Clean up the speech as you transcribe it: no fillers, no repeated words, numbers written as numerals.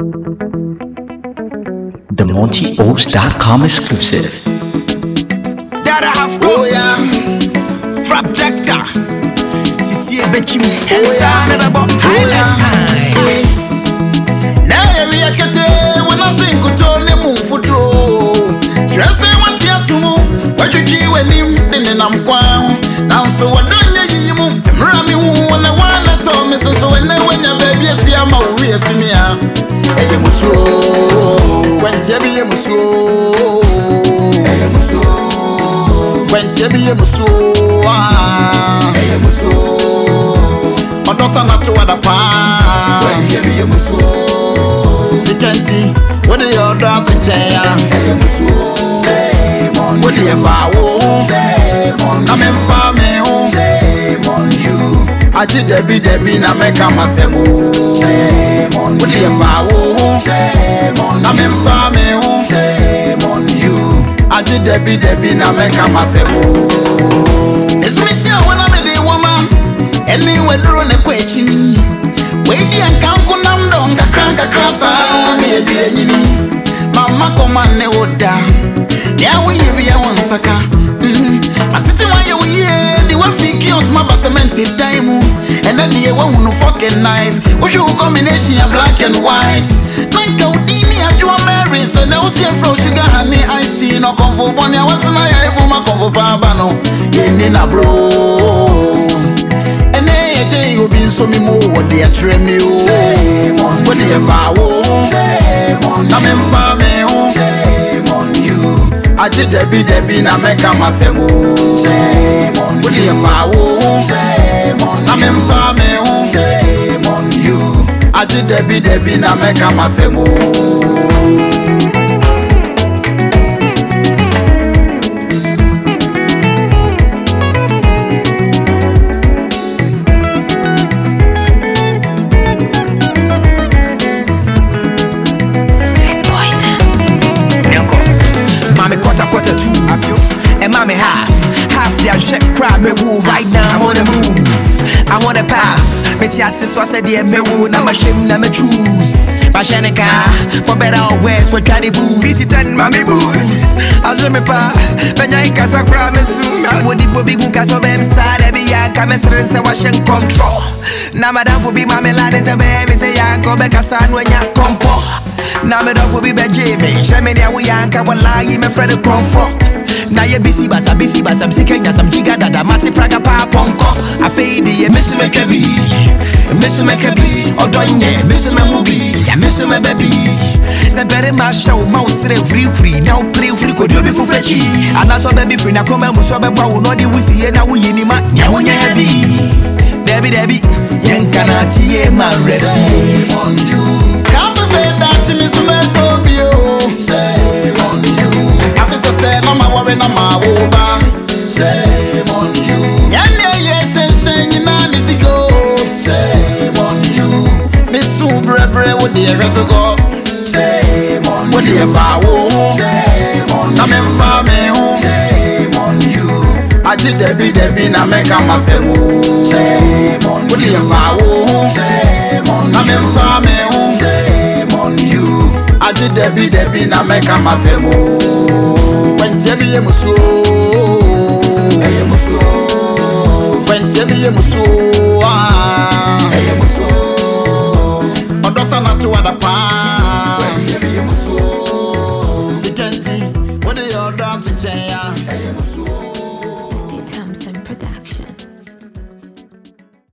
The MontyOaks.com exclusive. That I have oh yeah, Frap Doctor. Sisi Bekim, Hensa never bought highlight time. Now we are getting when I sing good on the move for draw. Dressing what's here to move, but you keep when him, then I'm quam. Now so I don't let you move. Rami when I want to tell me so when your baby see I'm a we see me. Hey, you must when Tabby you must hey, you must when Tabby you must hey, you must Odosana to other pa when Tabby you must Zikanti, what are your dog to chair? Hey, you must what do you vow? I'm in farming, shame on you. I did Debbie, na make a massemo. What do you vow? I'm in farming, shame on you. I did Debbie, na make a massemo. It's Michelle when I'm a day woman. Anyway, drone a question. Wait, and can't go down, don't crank across on me. Mama, come on, ne down. Yeah, we hear one sucker. I tell you why you here. The one fake kills my basement time. And then the one who fucking knife. What's your combination of black and white? Like Houdini, I do a marriage. So now see from sugar honey. I see no comfort one. I want to my eye for my comfort pabano. In a bro. And then you been so me more. What they are training you. What they are vow. I'm in farming. I did Debbie, na make a massemo. What do you vow? I'm in farming. Shame on you. I did Debbie, na make a massemo. Quarter two, and mommy half their check crab me woo. Right now I'm on the move, I'm on the pass. Me tia sis was said yeah me woo. Na my shame na me choose. My shanika for better or worse for Johnny Boo. Visit and mommy booze. I show me pa, benya ikasa crab me soon. I would if we be good cause of them side. Every young come and say wash and control. Now madam will be my melody and baby say young come back as I when you come po. Now me dog will be by JB. Shamania we yanka will lie me friend comfort. Now you busy bass, I'm seeking some jigga that I'm at Praga pa ponko. I fade the miss me kabi, or don't ye, miss me movie, ya miss me baby. It's a very much show, mouse free, now play free could you be for fetchy. And that's what baby free now come and so about no the wisi and now we in my nyawonya heavy. Debbie, yankana tie my ready on you. Can't say that you miss me Tobio. Shame on you. I say no my worry no my over. Shame on you. Yes, you know this go. Shame on you. Miss Subre with the go. Shame on you. With the vow. Shame on you. I'm in farming. Shame on you. I did Debbie na make a massemo. Shame on you. With the vow. Shame on you. I'm in farming. Shame on you. I did Debbie na make a massemo. When Tabby you must hey you must when Tabby you must hey you must Odosana to other pa when Tabby you must Zikanti what are your dog to chair hey you must Thompson Production.